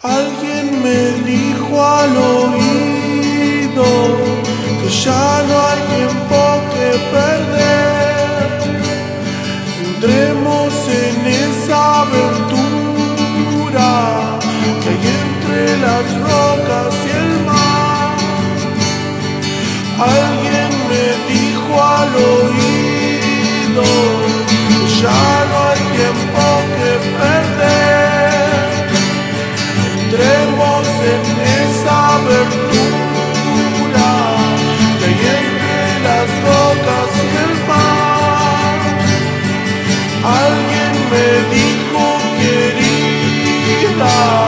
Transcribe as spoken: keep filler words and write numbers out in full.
Alguien me dijo al oído que ya no hay tiempo que perder. Entremos en esa aventura que hay entre las rocas y el mar. Alguien me dijo al oído que ya no hay tiempo que perder. Entremos en esa aventura que hay entre las rocas y el mar. Alguien me dijo, querida,